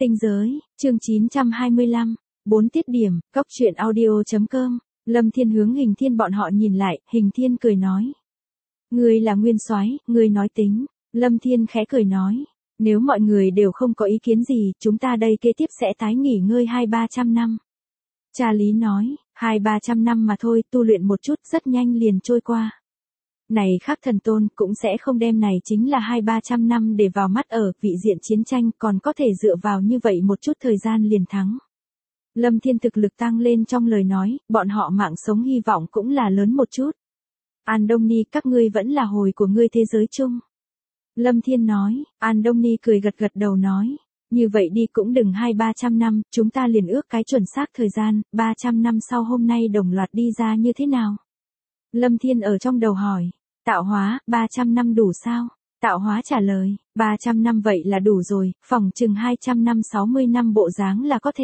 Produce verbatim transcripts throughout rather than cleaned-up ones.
Tinh giới, chương chín trăm hai mươi lăm, bốn tiết điểm, cốc truyện audio.com, Lâm Thiên hướng Hình Thiên bọn họ nhìn lại, Hình Thiên cười nói. Ngươi là nguyên soái, ngươi nói tính, Lâm Thiên khẽ cười nói. Nếu mọi người đều không có ý kiến gì, chúng ta đây kế tiếp sẽ tái nghỉ ngơi hai ba trăm năm. Cha Lý nói, hai ba trăm năm mà thôi, tu luyện một chút rất nhanh liền trôi qua. Này khác thần tôn cũng sẽ không đem này chính là hai ba trăm năm để vào mắt ở vị diện chiến tranh, còn có thể dựa vào như vậy một chút thời gian liền thắng. Lâm Thiên thực lực tăng lên trong lời nói, bọn họ mạng sống hy vọng cũng là lớn một chút. An Đông Ni, các ngươi vẫn là hồi của ngươi thế giới chung. Lâm Thiên nói, An Đông Ni cười gật gật đầu nói, như vậy đi cũng đừng hai ba trăm năm, chúng ta liền ước cái chuẩn xác thời gian, ba trăm năm sau hôm nay đồng loạt đi ra như thế nào? Lâm Thiên ở trong đầu hỏi, tạo hóa, ba trăm năm đủ sao? Tạo hóa trả lời, ba trăm năm vậy là đủ rồi, phòng chừng hai trăm năm sáu mươi năm bộ dáng là có thể.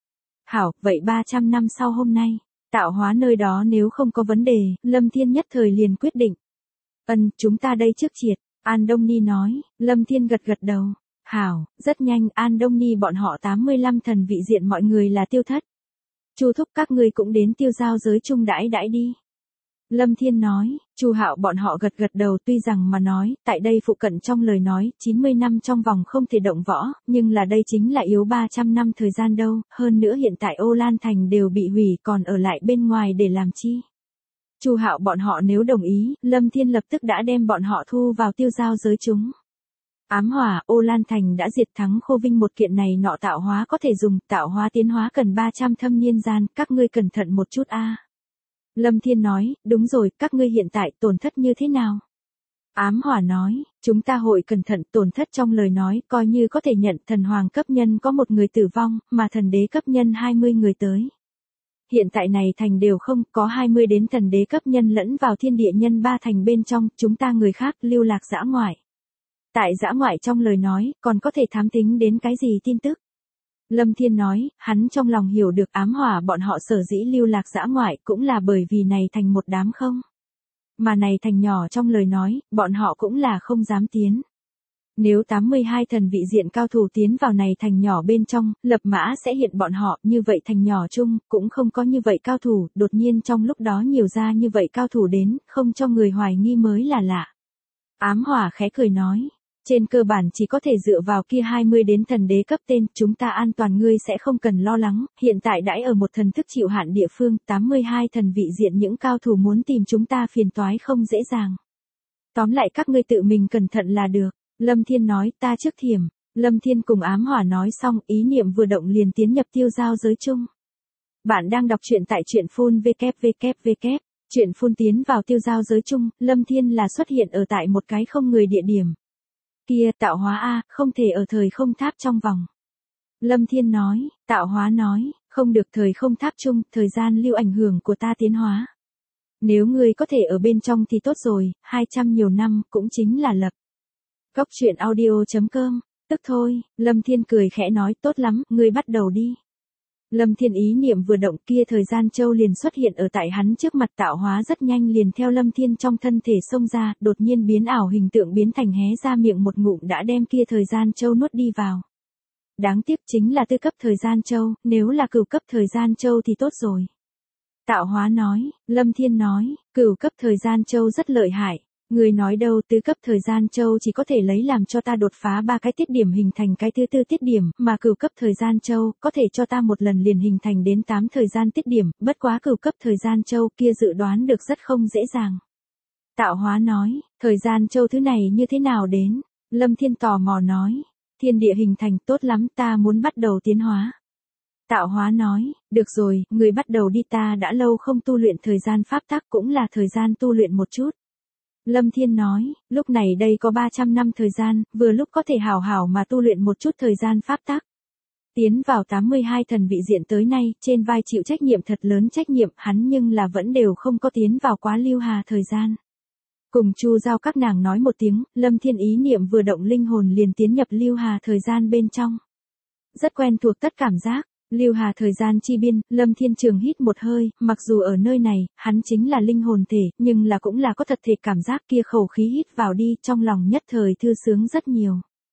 Hảo, vậy ba trăm năm sau hôm nay, tạo hóa nơi đó nếu không có vấn đề, Lâm Thiên nhất thời liền quyết định. Ân, chúng ta đây trước triệt, An Đông Ni nói, Lâm Thiên gật gật đầu. Hảo, rất nhanh, An Đông Ni bọn họ tám mươi lăm thần vị diện mọi người là tiêu thất. Chu thúc các ngươi cũng đến tiêu giao giới chung đãi đãi đi. Lâm Thiên nói, Chu Hạo bọn họ gật gật đầu, tuy rằng mà nói, tại đây phụ cận trong lời nói, chín mươi năm trong vòng không thể động võ, nhưng là đây chính là yếu ba trăm năm thời gian đâu, hơn nữa hiện tại Ô Lan Thành đều bị hủy còn ở lại bên ngoài để làm chi. Chu Hạo bọn họ nếu đồng ý, Lâm Thiên lập tức đã đem bọn họ thu vào tiêu giao giới chúng. Ám hỏa, Ô Lan Thành đã diệt thắng Khô Vinh một kiện này nọ tạo hóa có thể dùng, tạo hóa tiến hóa cần ba trăm thâm niên gian, các ngươi cẩn thận một chút a. Lâm Thiên nói, đúng rồi, các ngươi hiện tại tổn thất như thế nào? Ám hỏa nói, chúng ta hội cẩn thận, tổn thất trong lời nói, coi như có thể nhận thần hoàng cấp nhân có một người tử vong, mà thần đế cấp nhân hai mươi người tới. Hiện tại này thành đều không, có hai mươi đến thần đế cấp nhân lẫn vào thiên địa nhân ba thành bên trong, chúng ta người khác lưu lạc dã ngoại. Tại dã ngoại trong lời nói, còn có thể thám tính đến cái gì tin tức? Lâm Thiên nói, hắn trong lòng hiểu được ám hỏa bọn họ sở dĩ lưu lạc dã ngoại cũng là bởi vì này thành một đám không. Mà này thành nhỏ trong lời nói, bọn họ cũng là không dám tiến. Nếu tám mươi hai thần vị diện cao thủ tiến vào này thành nhỏ bên trong, lập mã sẽ hiện bọn họ, như vậy thành nhỏ chung, cũng không có như vậy cao thủ, đột nhiên trong lúc đó nhiều ra như vậy cao thủ đến, không cho người hoài nghi mới là lạ. Ám hỏa khẽ cười nói. Trên cơ bản chỉ có thể dựa vào kia hai mươi đến thần đế cấp tên, chúng ta an toàn ngươi sẽ không cần lo lắng, hiện tại đãi ở một thần thức chịu hạn địa phương, tám mươi hai thần vị diện những cao thủ muốn tìm chúng ta phiền toái không dễ dàng. Tóm lại các ngươi tự mình cẩn thận là được, Lâm Thiên nói, ta trước thiểm, Lâm Thiên cùng ám hỏa nói xong, ý niệm vừa động liền tiến nhập tiêu giao giới chung. Bạn đang đọc truyện tại truyện phun vê vê vê, truyện phun tiến vào tiêu giao giới chung, Lâm Thiên là xuất hiện ở tại một cái không người địa điểm. Kia, tạo hóa a, không thể ở thời không tháp trong vòng. Lâm Thiên nói, tạo hóa nói, không được thời không tháp chung, thời gian lưu ảnh hưởng của ta tiến hóa. Nếu ngươi có thể ở bên trong thì tốt rồi, hai trăm nhiều năm, cũng chính là lập. Cốc truyện audio.com, tức thôi, Lâm Thiên cười khẽ nói, tốt lắm, ngươi bắt đầu đi. Lâm Thiên ý niệm vừa động kia thời gian châu liền xuất hiện ở tại hắn trước mặt, tạo hóa rất nhanh liền theo Lâm Thiên trong thân thể xông ra, đột nhiên biến ảo hình tượng biến thành hé ra miệng một ngụm đã đem kia thời gian châu nuốt đi vào. Đáng tiếc chính là tư cấp thời gian châu, nếu là cửu cấp thời gian châu thì tốt rồi. Tạo hóa nói, Lâm Thiên nói, cửu cấp thời gian châu rất lợi hại. Người nói đâu, tứ cấp thời gian châu chỉ có thể lấy làm cho ta đột phá ba cái tiết điểm hình thành cái thứ tư tiết điểm, mà cửu cấp thời gian châu có thể cho ta một lần liền hình thành đến tám thời gian tiết điểm, bất quá cửu cấp thời gian châu kia dự đoán được rất không dễ dàng. Tạo hóa nói, thời gian châu thứ này như thế nào đến? Lâm Thiên tò mò nói, thiên địa hình thành tốt lắm, ta muốn bắt đầu tiến hóa. Tạo hóa nói, được rồi, người bắt đầu đi, ta đã lâu không tu luyện thời gian pháp tắc cũng là thời gian tu luyện một chút. Lâm Thiên nói, lúc này đây có ba trăm năm thời gian, vừa lúc có thể hảo hảo mà tu luyện một chút thời gian pháp tắc. Tiến vào tám mươi hai thần vị diện tới nay, trên vai chịu trách nhiệm thật lớn trách nhiệm, hắn nhưng là vẫn đều không có tiến vào quá lưu hà thời gian. Cùng Chu Giao các nàng nói một tiếng, Lâm Thiên ý niệm vừa động linh hồn liền tiến nhập lưu hà thời gian bên trong. Rất quen thuộc tất cảm giác. Lưu hà thời gian chi biên, Lâm Thiên Trường hít một hơi, mặc dù ở nơi này, hắn chính là linh hồn thể, nhưng là cũng là có thật thể cảm giác kia khẩu khí hít vào đi, trong lòng nhất thời thư sướng rất nhiều.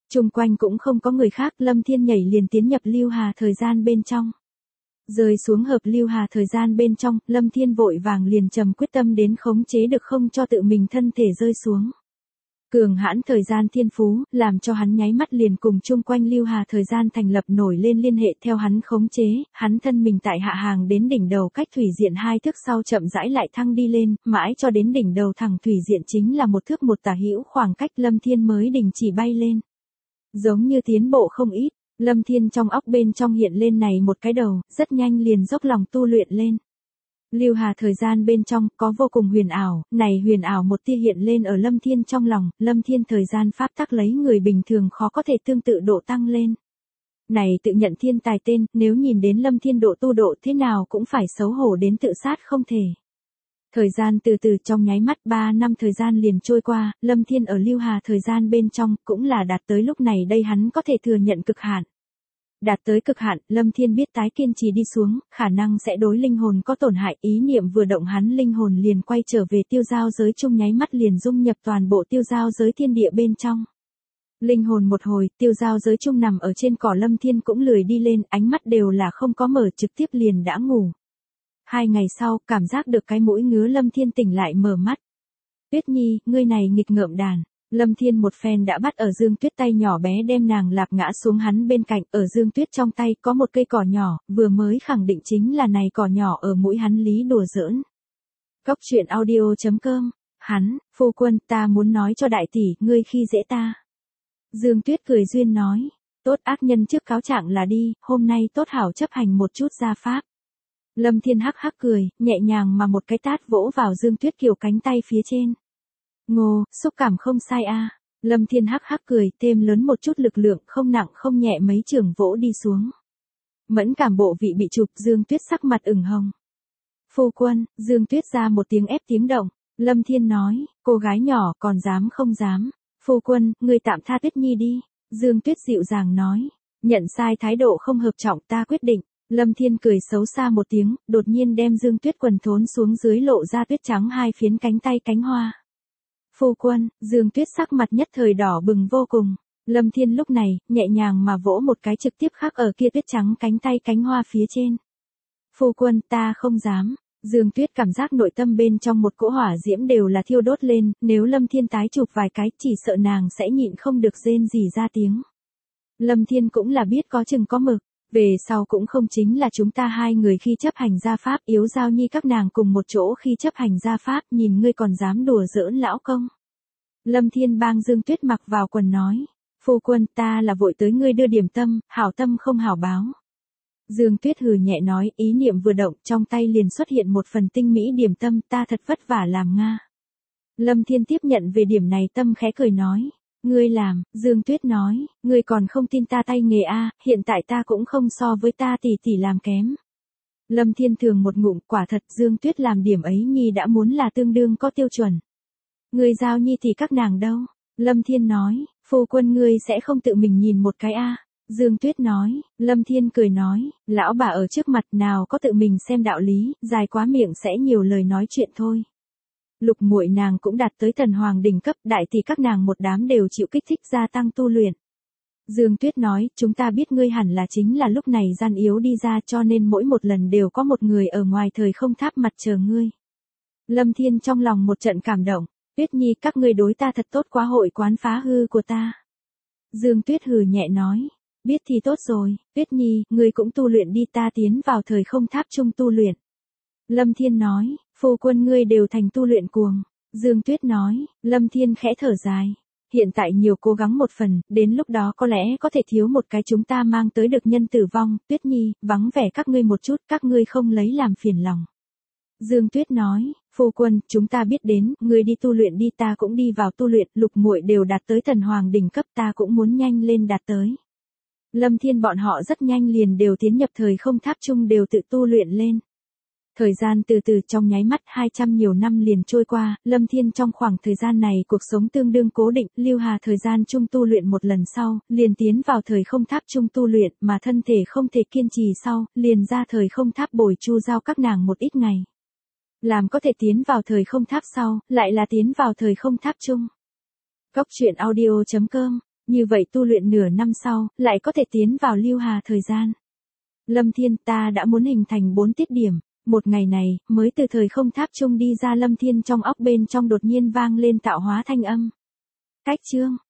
Chung quanh cũng không có người khác, Lâm Thiên nhảy liền tiến nhập lưu hà thời gian bên trong. Rơi xuống hợp lưu hà thời gian bên trong, Lâm Thiên vội vàng liền trầm quyết tâm đến khống chế được không cho tự mình thân thể rơi xuống. Cường hãn thời gian thiên phú, làm cho hắn nháy mắt liền cùng chung quanh lưu hà thời gian thành lập nổi lên liên hệ theo hắn khống chế, hắn thân mình tại hạ hàng đến đỉnh đầu cách thủy diện hai thước sau chậm rãi lại thăng đi lên, mãi cho đến đỉnh đầu thẳng thủy diện chính là một thước một tả hữu khoảng cách Lâm Thiên mới đình chỉ bay lên. Giống như tiến bộ không ít, Lâm Thiên trong óc bên trong hiện lên này một cái đầu, rất nhanh liền dốc lòng tu luyện lên. Lưu hà thời gian bên trong có vô cùng huyền ảo, này huyền ảo một tia hiện lên ở Lâm Thiên trong lòng, Lâm Thiên thời gian pháp tắc lấy người bình thường khó có thể tương tự độ tăng lên. Này tự nhận thiên tài tên, nếu nhìn đến Lâm Thiên độ tu độ thế nào cũng phải xấu hổ đến tự sát không thể. Thời gian từ từ trong nháy mắt ba năm thời gian liền trôi qua, Lâm Thiên ở lưu hà thời gian bên trong cũng là đạt tới lúc này đây hắn có thể thừa nhận cực hạn. Đạt tới cực hạn, Lâm Thiên biết tái kiên trì đi xuống, khả năng sẽ đối linh hồn có tổn hại, ý niệm vừa động hắn linh hồn liền quay trở về tiêu giao giới chung nháy mắt liền dung nhập toàn bộ tiêu giao giới thiên địa bên trong. Linh hồn một hồi, tiêu giao giới chung nằm ở trên cỏ Lâm Thiên cũng lười đi lên, ánh mắt đều là không có mở trực tiếp liền đã ngủ. Hai ngày sau, cảm giác được cái mũi ngứa Lâm Thiên tỉnh lại mở mắt. Tuyết Nhi, ngươi này nghịch ngợm đàn. Lâm Thiên một phen đã bắt ở Dương Tuyết tay nhỏ bé đem nàng lạp ngã xuống hắn bên cạnh, ở Dương Tuyết trong tay có một cây cỏ nhỏ, vừa mới khẳng định chính là này cỏ nhỏ ở mũi hắn lý đùa giỡn. Cóc truyện audio chấm com, hắn, phu quân, ta muốn nói cho đại tỷ, ngươi khi dễ ta. Dương Tuyết cười duyên nói, tốt ác nhân trước cáo trạng là đi, hôm nay tốt hảo chấp hành một chút gia pháp. Lâm Thiên hắc hắc cười, nhẹ nhàng mà một cái tát vỗ vào Dương Tuyết kiều cánh tay phía trên. Ngô, xúc cảm không sai a. À. Lâm Thiên hắc hắc cười, thêm lớn một chút lực lượng, không nặng không nhẹ mấy trường vỗ đi xuống. Mẫn cảm bộ vị bị chụp, Dương Tuyết sắc mặt ửng hồng. Phu quân, Dương Tuyết ra một tiếng ép tiếng động. Lâm Thiên nói, cô gái nhỏ còn dám không dám. Phu quân, người tạm tha Tuyết Nhi đi. Dương Tuyết dịu dàng nói, nhận sai thái độ không hợp trọng ta quyết định. Lâm Thiên cười xấu xa một tiếng, đột nhiên đem Dương Tuyết quần thốn xuống dưới lộ ra tuyết trắng hai phiến cánh tay cánh hoa. Phu quân, Dương Tuyết sắc mặt nhất thời đỏ bừng vô cùng. Lâm Thiên lúc này, nhẹ nhàng mà vỗ một cái trực tiếp khắc ở kia tuyết trắng cánh tay cánh hoa phía trên. Phu quân, ta không dám. Dương Tuyết cảm giác nội tâm bên trong một cỗ hỏa diễm đều là thiêu đốt lên, nếu Lâm Thiên tái chụp vài cái chỉ sợ nàng sẽ nhịn không được rên gì ra tiếng. Lâm Thiên cũng là biết có chừng có mực. Về sau cũng không chính là chúng ta hai người khi chấp hành gia pháp, yếu giao nhi các nàng cùng một chỗ khi chấp hành gia pháp, nhìn ngươi còn dám đùa giỡn lão công. Lâm Thiên bang Dương Tuyết mặc vào quần nói, phu quân ta là vội tới ngươi đưa điểm tâm, hảo tâm không hảo báo. Dương Tuyết hừ nhẹ nói, ý niệm vừa động trong tay liền xuất hiện một phần tinh mỹ điểm tâm, ta thật vất vả làm Nga. Lâm Thiên tiếp nhận về điểm này tâm khẽ cười nói. Ngươi làm, Dương Tuyết nói, ngươi còn không tin ta tay nghề a, hiện tại ta cũng không so với ta tỷ tỷ làm kém. Lâm Thiên thường một ngụm, quả thật Dương Tuyết làm điểm ấy nhi đã muốn là tương đương có tiêu chuẩn. Ngươi giao nhi thì các nàng đâu? Lâm Thiên nói, phu quân ngươi sẽ không tự mình nhìn một cái a. Dương Tuyết nói, Lâm Thiên cười nói, lão bà ở trước mặt nào có tự mình xem đạo lý, dài quá miệng sẽ nhiều lời nói chuyện thôi. Lục muội nàng cũng đạt tới thần hoàng đỉnh cấp, đại tỷ các nàng một đám đều chịu kích thích gia tăng tu luyện. Dương Tuyết nói, chúng ta biết ngươi hẳn là chính là lúc này gian yếu đi ra cho nên mỗi một lần đều có một người ở ngoài thời không tháp mặt chờ ngươi. Lâm Thiên trong lòng một trận cảm động, Tuyết Nhi các ngươi đối ta thật tốt quá hội quán phá hư của ta. Dương Tuyết hừ nhẹ nói, biết thì tốt rồi, Tuyết Nhi, ngươi cũng tu luyện đi ta tiến vào thời không tháp chung tu luyện. Lâm Thiên nói, phu quân ngươi đều thành tu luyện cuồng. Dương Tuyết nói, Lâm Thiên khẽ thở dài. Hiện tại nhiều cố gắng một phần, đến lúc đó có lẽ có thể thiếu một cái chúng ta mang tới được nhân tử vong. Tuyết Nhi, vắng vẻ các ngươi một chút, các ngươi không lấy làm phiền lòng. Dương Tuyết nói, phu quân, chúng ta biết đến, ngươi đi tu luyện đi ta cũng đi vào tu luyện, lục muội đều đạt tới thần hoàng đỉnh cấp ta cũng muốn nhanh lên đạt tới. Lâm Thiên bọn họ rất nhanh liền đều tiến nhập thời không tháp chung đều tự tu luyện lên. Thời gian từ từ trong nháy mắt hai trăm nhiều năm liền trôi qua, Lâm Thiên trong khoảng thời gian này cuộc sống tương đương cố định, lưu hà thời gian chung tu luyện một lần sau, liền tiến vào thời không tháp chung tu luyện mà thân thể không thể kiên trì sau, liền ra thời không tháp bồi chu giao các nàng một ít ngày. Làm có thể tiến vào thời không tháp sau, lại là tiến vào thời không tháp chung. Cóc truyện audio chấm com Như vậy tu luyện nửa năm sau, lại có thể tiến vào lưu hà thời gian. Lâm Thiên, ta đã muốn hình thành bốn tiết điểm. Một ngày này, mới từ thời không tháp chung đi ra Lâm Thiên trong óc bên trong đột nhiên vang lên tạo hóa thanh âm. Cách chương.